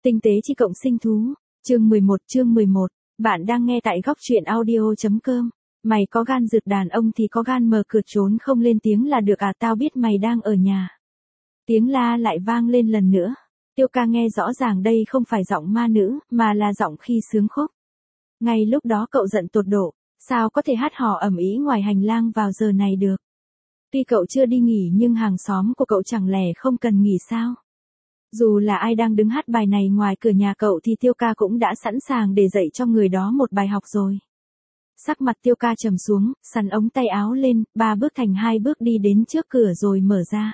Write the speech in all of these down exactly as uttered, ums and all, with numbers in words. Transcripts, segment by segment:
Tinh tế chi cộng sinh thú, chương mười một chương mười một, bạn đang nghe tại góc truyện audio.com. Mày có gan rượt đàn ông thì có gan mở cửa trốn không lên tiếng là được à, tao biết mày đang ở nhà. Tiếng la lại vang lên lần nữa. Tiêu ca nghe rõ ràng đây không phải giọng ma nữ, mà là giọng khi sướng khúc. Ngay lúc đó cậu giận tột độ, sao có thể hát hò ầm ĩ ngoài hành lang vào giờ này được. Tuy cậu chưa đi nghỉ nhưng hàng xóm của cậu chẳng lẽ không cần nghỉ sao? Dù là ai đang đứng hát bài này ngoài cửa nhà cậu thì Tiêu ca cũng đã sẵn sàng để dạy cho người đó một bài học rồi. Sắc mặt Tiêu ca trầm xuống, sắn ống tay áo lên, ba bước thành hai bước đi đến trước cửa rồi mở ra.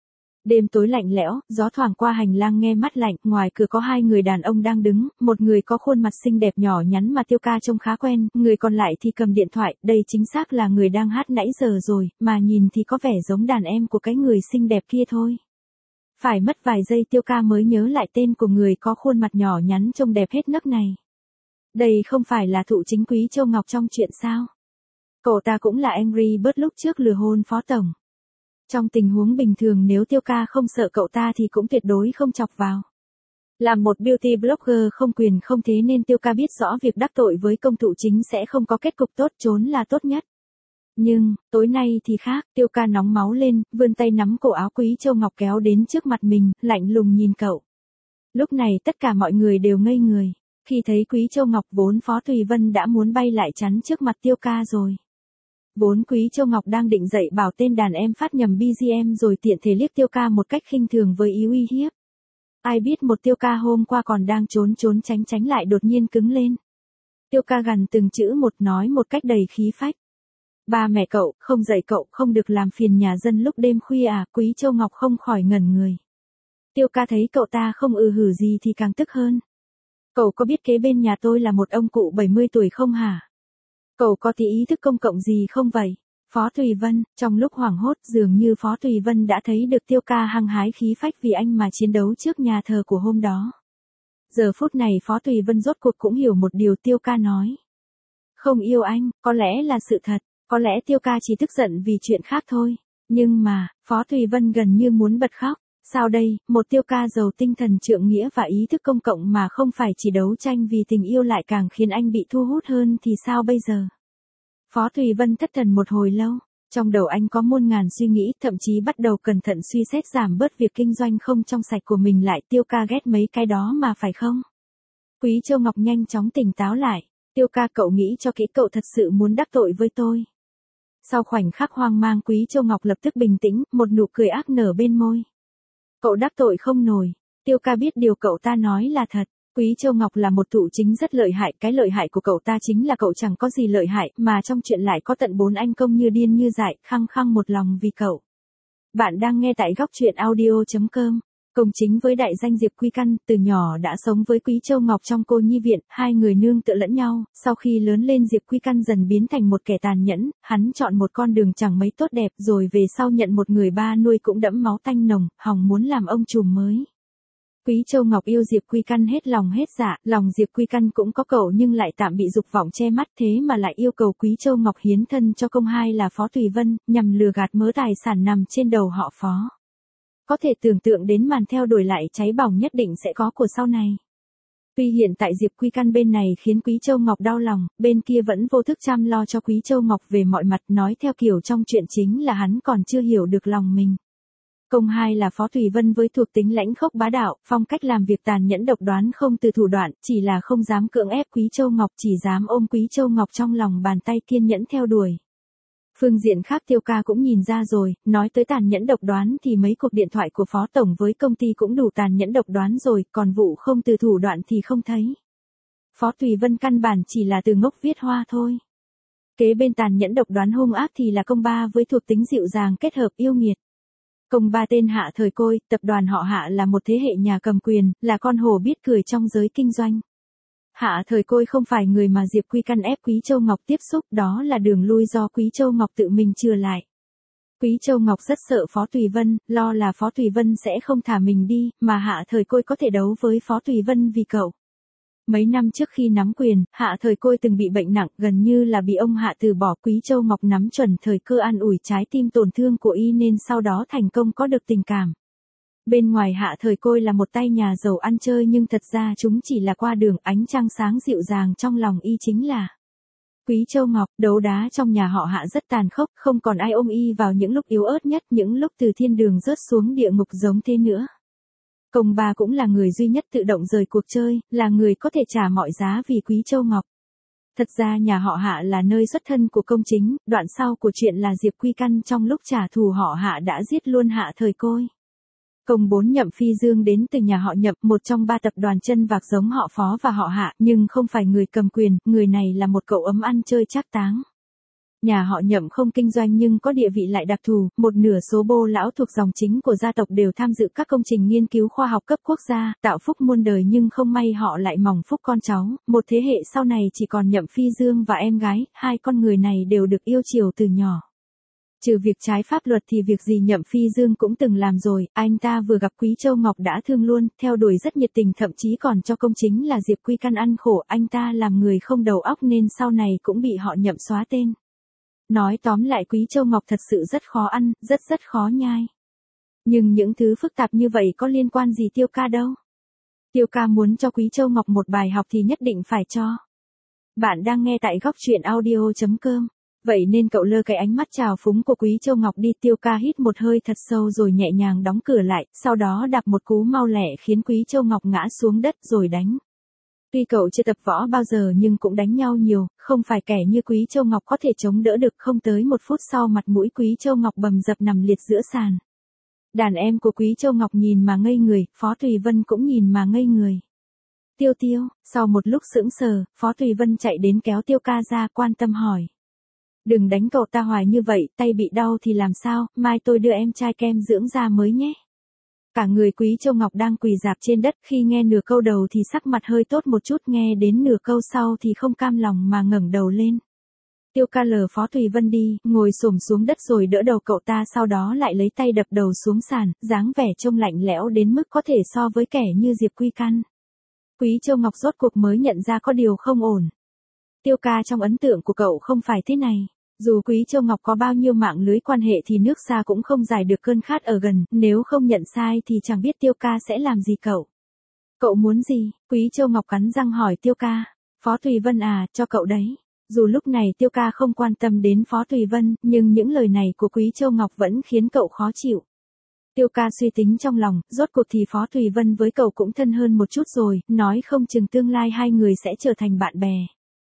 Đêm tối lạnh lẽo, gió thoảng qua hành lang nghe mát lạnh, ngoài cửa có hai người đàn ông đang đứng, một người có khuôn mặt xinh đẹp nhỏ nhắn mà Tiêu ca trông khá quen, người còn lại thì cầm điện thoại, đây chính xác là người đang hát nãy giờ rồi, mà nhìn thì có vẻ giống đàn em của cái người xinh đẹp kia thôi. Phải mất vài giây Tiêu ca mới nhớ lại tên của người có khuôn mặt nhỏ nhắn trông đẹp hết nấc này. Đây không phải là thụ chính Quý Châu Ngọc trong chuyện sao? Cậu ta cũng là Angry Bird lúc trước lừa hôn phó tổng. Trong tình huống bình thường nếu Tiêu ca không sợ cậu ta thì cũng tuyệt đối không chọc vào. Là một beauty blogger không quyền không thế nên Tiêu ca biết rõ việc đắc tội với công thụ chính sẽ không có kết cục tốt, trốn là tốt nhất. Nhưng, tối nay thì khác, Tiêu ca nóng máu lên, vươn tay nắm cổ áo Quý Châu Ngọc kéo đến trước mặt mình, lạnh lùng nhìn cậu. Lúc này tất cả mọi người đều ngây người, khi thấy Quý Châu Ngọc vốn Phó Thùy Vân đã muốn bay lại chắn trước mặt Tiêu ca rồi. Vốn Quý Châu Ngọc đang định dậy bảo tên đàn em phát nhầm bê giê em rồi tiện thể liếc Tiêu ca một cách khinh thường với ý uy hiếp. Ai biết một Tiêu ca hôm qua còn đang trốn trốn tránh tránh lại đột nhiên cứng lên. Tiêu ca gằn từng chữ một nói một cách đầy khí phách. Ba mẹ cậu, không dạy cậu, không được làm phiền nhà dân lúc đêm khuya à, Quý Châu Ngọc không khỏi ngẩn người. Tiêu ca thấy cậu ta không ừ hử gì thì càng tức hơn. Cậu có biết kế bên nhà tôi là một ông cụ bảy mươi tuổi không hả? Cậu có tí ý thức công cộng gì không vậy? Phó Thùy Vân, trong lúc hoảng hốt dường như Phó Thùy Vân đã thấy được Tiêu ca hăng hái khí phách vì anh mà chiến đấu trước nhà thờ của hôm đó. Giờ phút này Phó Thùy Vân rốt cuộc cũng hiểu một điều Tiêu ca nói. Không yêu anh, có lẽ là sự thật. Có lẽ Tiêu ca chỉ tức giận vì chuyện khác thôi. Nhưng mà, Phó Thùy Vân gần như muốn bật khóc. Sao đây, một Tiêu ca giàu tinh thần trượng nghĩa và ý thức công cộng mà không phải chỉ đấu tranh vì tình yêu lại càng khiến anh bị thu hút hơn thì sao bây giờ? Phó Thùy Vân thất thần một hồi lâu. Trong đầu anh có muôn ngàn suy nghĩ, thậm chí bắt đầu cẩn thận suy xét giảm bớt việc kinh doanh không trong sạch của mình lại. Tiêu ca ghét mấy cái đó mà phải không? Quý Châu Ngọc nhanh chóng tỉnh táo lại. Tiêu ca, cậu nghĩ cho kỹ, cậu thật sự muốn đắc tội với tôi. Sau khoảnh khắc hoang mang Quý Châu Ngọc lập tức bình tĩnh, một nụ cười ác nở bên môi. Cậu đắc tội không nổi. Tiêu ca biết điều cậu ta nói là thật. Quý Châu Ngọc là một thụ chính rất lợi hại, cái lợi hại của cậu ta chính là cậu chẳng có gì lợi hại, mà trong chuyện lại có tận bốn anh công như điên như dại, khăng khăng một lòng vì cậu. Bạn đang nghe tại góc truyện audio.com. Công chính với đại danh Diệp Quy Căn, từ nhỏ đã sống với Quý Châu Ngọc trong cô nhi viện, hai người nương tựa lẫn nhau, sau khi lớn lên Diệp Quy Căn dần biến thành một kẻ tàn nhẫn, hắn chọn một con đường chẳng mấy tốt đẹp rồi về sau nhận một người ba nuôi cũng đẫm máu tanh nồng, hòng muốn làm ông trùm mới. Quý Châu Ngọc yêu Diệp Quy Căn hết lòng hết dạ, lòng Diệp Quy Căn cũng có cậu nhưng lại tạm bị dục vọng che mắt thế mà lại yêu cầu Quý Châu Ngọc hiến thân cho công hai là Phó Thùy Vân, nhằm lừa gạt mớ tài sản nằm trên đầu họ Phó. Có thể tưởng tượng đến màn theo đuổi lại cháy bỏng nhất định sẽ có của sau này. Tuy hiện tại Diệp Quy Căn bên này khiến Quý Châu Ngọc đau lòng, bên kia vẫn vô thức chăm lo cho Quý Châu Ngọc về mọi mặt, nói theo kiểu trong chuyện chính là hắn còn chưa hiểu được lòng mình. Công hai là Phó Thùy Vân với thuộc tính lãnh khốc bá đạo, phong cách làm việc tàn nhẫn độc đoán không từ thủ đoạn, chỉ là không dám cưỡng ép Quý Châu Ngọc, chỉ dám ôm Quý Châu Ngọc trong lòng bàn tay kiên nhẫn theo đuổi. Phương diện khác Tiêu ca cũng nhìn ra rồi, nói tới tàn nhẫn độc đoán thì mấy cuộc điện thoại của Phó Tổng với công ty cũng đủ tàn nhẫn độc đoán rồi, còn vụ không từ thủ đoạn thì không thấy. Phó Thùy Vân căn bản chỉ là từ ngốc viết hoa thôi. Kế bên tàn nhẫn độc đoán hung ác thì là công ba với thuộc tính dịu dàng kết hợp yêu nghiệt. Công ba tên Hạ Thời Côi, tập đoàn họ Hạ là một thế hệ nhà cầm quyền, là con hổ biết cười trong giới kinh doanh. Hạ Thời Côi không phải người mà Diệp Quy Căn ép Quý Châu Ngọc tiếp xúc, đó là đường lui do Quý Châu Ngọc tự mình chừa lại. Quý Châu Ngọc rất sợ Phó Thùy Vân, lo là Phó Thùy Vân sẽ không thả mình đi, mà Hạ Thời Côi có thể đấu với Phó Thùy Vân vì cậu. Mấy năm trước khi nắm quyền, Hạ Thời Côi từng bị bệnh nặng, gần như là bị ông Hạ từ bỏ. Quý Châu Ngọc nắm chuẩn thời cơ an ủi trái tim tổn thương của y nên sau đó thành công có được tình cảm. Bên ngoài Hạ Thời Côi là một tay nhà giàu ăn chơi nhưng thật ra chúng chỉ là qua đường, ánh trăng sáng dịu dàng trong lòng y chính là Quý Châu Ngọc. Đấu đá trong nhà họ Hạ rất tàn khốc, không còn ai ôm y vào những lúc yếu ớt nhất, những lúc từ thiên đường rớt xuống địa ngục giống thế nữa. Công bà cũng là người duy nhất tự động rời cuộc chơi, là người có thể trả mọi giá vì Quý Châu Ngọc. Thật ra nhà họ Hạ là nơi xuất thân của Công Chính, đoạn sau của chuyện là Diệp Quy Căn trong lúc trả thù họ Hạ đã giết luôn Hạ Thời Côi. Công bốn Nhậm Phi Dương đến từ nhà họ Nhậm, một trong ba tập đoàn chân vạc giống họ Phó và họ Hạ, nhưng không phải người cầm quyền, người này là một cậu ấm ăn chơi trác táng. Nhà họ Nhậm không kinh doanh nhưng có địa vị lại đặc thù, một nửa số bô lão thuộc dòng chính của gia tộc đều tham dự các công trình nghiên cứu khoa học cấp quốc gia, tạo phúc muôn đời, nhưng không may họ lại mỏng phúc con cháu, một thế hệ sau này chỉ còn Nhậm Phi Dương và em gái, hai con người này đều được yêu chiều từ nhỏ. Trừ việc trái pháp luật thì việc gì Nhậm Phi Dương cũng từng làm rồi, anh ta vừa gặp Quý Châu Ngọc đã thương luôn, theo đuổi rất nhiệt tình, thậm chí còn cho Công Chính là Diệp Quy Căn ăn khổ, anh ta làm người không đầu óc nên sau này cũng bị họ Nhậm xóa tên. Nói tóm lại Quý Châu Ngọc thật sự rất khó ăn, rất rất khó nhai. Nhưng những thứ phức tạp như vậy có liên quan gì Tiêu Ca đâu. Tiêu Ca muốn cho Quý Châu Ngọc một bài học thì nhất định phải cho. Bạn đang nghe tại góc truyện audio chấm com. Vậy nên cậu lơ cái ánh mắt trào phúng của Quý Châu Ngọc đi. Tiêu Ca hít một hơi thật sâu rồi nhẹ nhàng đóng cửa lại, sau đó đạp một cú mau lẹ khiến Quý Châu Ngọc ngã xuống đất rồi đánh. Tuy cậu chưa tập võ bao giờ nhưng cũng đánh nhau nhiều, không phải kẻ như Quý Châu Ngọc có thể chống đỡ được. Không tới một phút sau mặt mũi Quý Châu Ngọc bầm dập nằm liệt giữa sàn. Đàn em của Quý Châu Ngọc nhìn mà ngây người, Phó Thùy Vân cũng nhìn mà ngây người. Tiêu Tiêu, sau một lúc sững sờ, Phó Thùy Vân chạy đến kéo Tiêu Ca ra quan tâm hỏi. Đừng đánh cậu ta hoài như vậy, tay bị đau thì làm sao, mai tôi đưa em trai kem dưỡng da mới nhé. Cả người Quý Châu Ngọc đang quỳ rạp trên đất, khi nghe nửa câu đầu thì sắc mặt hơi tốt một chút, nghe đến nửa câu sau thì không cam lòng mà ngẩng đầu lên. Tiêu Ca lờ Phó Thùy Vân đi, ngồi xổm xuống đất rồi đỡ đầu cậu ta, sau đó lại lấy tay đập đầu xuống sàn, dáng vẻ trông lạnh lẽo đến mức có thể so với kẻ như Diệp Quy Căn. Quý Châu Ngọc rốt cuộc mới nhận ra có điều không ổn. Tiêu Ca trong ấn tượng của cậu không phải thế này. Dù Quý Châu Ngọc có bao nhiêu mạng lưới quan hệ thì nước xa cũng không giải được cơn khát ở gần, nếu không nhận sai thì chẳng biết Tiêu Ca sẽ làm gì cậu. Cậu muốn gì? Quý Châu Ngọc cắn răng hỏi Tiêu Ca. Phó Thùy Vân à, cho cậu đấy. Dù lúc này Tiêu Ca không quan tâm đến Phó Thùy Vân, nhưng những lời này của Quý Châu Ngọc vẫn khiến cậu khó chịu. Tiêu Ca suy tính trong lòng, rốt cuộc thì Phó Thùy Vân với cậu cũng thân hơn một chút rồi, nói không chừng tương lai hai người sẽ trở thành bạn bè.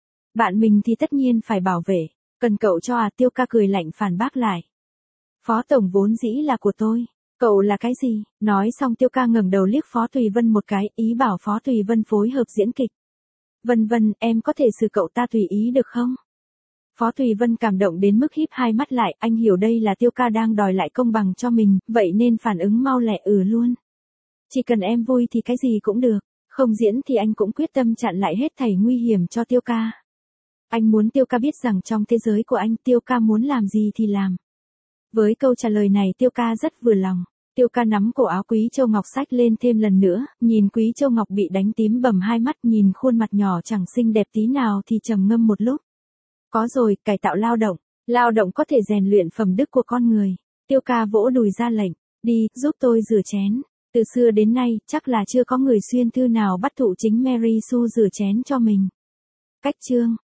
Bạn mình thì tất nhiên phải bảo vệ. Cần cậu cho à? Tiêu Ca cười lạnh phản bác lại. Phó Tổng vốn dĩ là của tôi. Cậu là cái gì? Nói xong Tiêu Ca ngẩng đầu liếc Phó Thùy Vân một cái, ý bảo Phó Thùy Vân phối hợp diễn kịch. Vân Vân, em có thể xử cậu ta tùy ý được không? Phó Thùy Vân cảm động đến mức híp hai mắt lại, anh hiểu đây là Tiêu Ca đang đòi lại công bằng cho mình, vậy nên phản ứng mau lẹ ừ luôn. Chỉ cần em vui thì cái gì cũng được, không diễn thì anh cũng quyết tâm chặn lại hết thảy nguy hiểm cho Tiêu Ca. Anh muốn Tiêu Ca biết rằng trong thế giới của anh, Tiêu Ca muốn làm gì thì làm. Với câu trả lời này Tiêu Ca rất vừa lòng. Tiêu Ca nắm cổ áo Quý Châu Ngọc xách lên thêm lần nữa, nhìn Quý Châu Ngọc bị đánh tím bầm hai mắt, nhìn khuôn mặt nhỏ chẳng xinh đẹp tí nào thì trầm ngâm một lúc. Có rồi, cải tạo lao động. Lao động có thể rèn luyện phẩm đức của con người. Tiêu Ca vỗ đùi ra lệnh. Đi, giúp tôi rửa chén. Từ xưa đến nay, chắc là chưa có người xuyên thư nào bắt thụ chính Mary Sue rửa chén cho mình. Cách chương.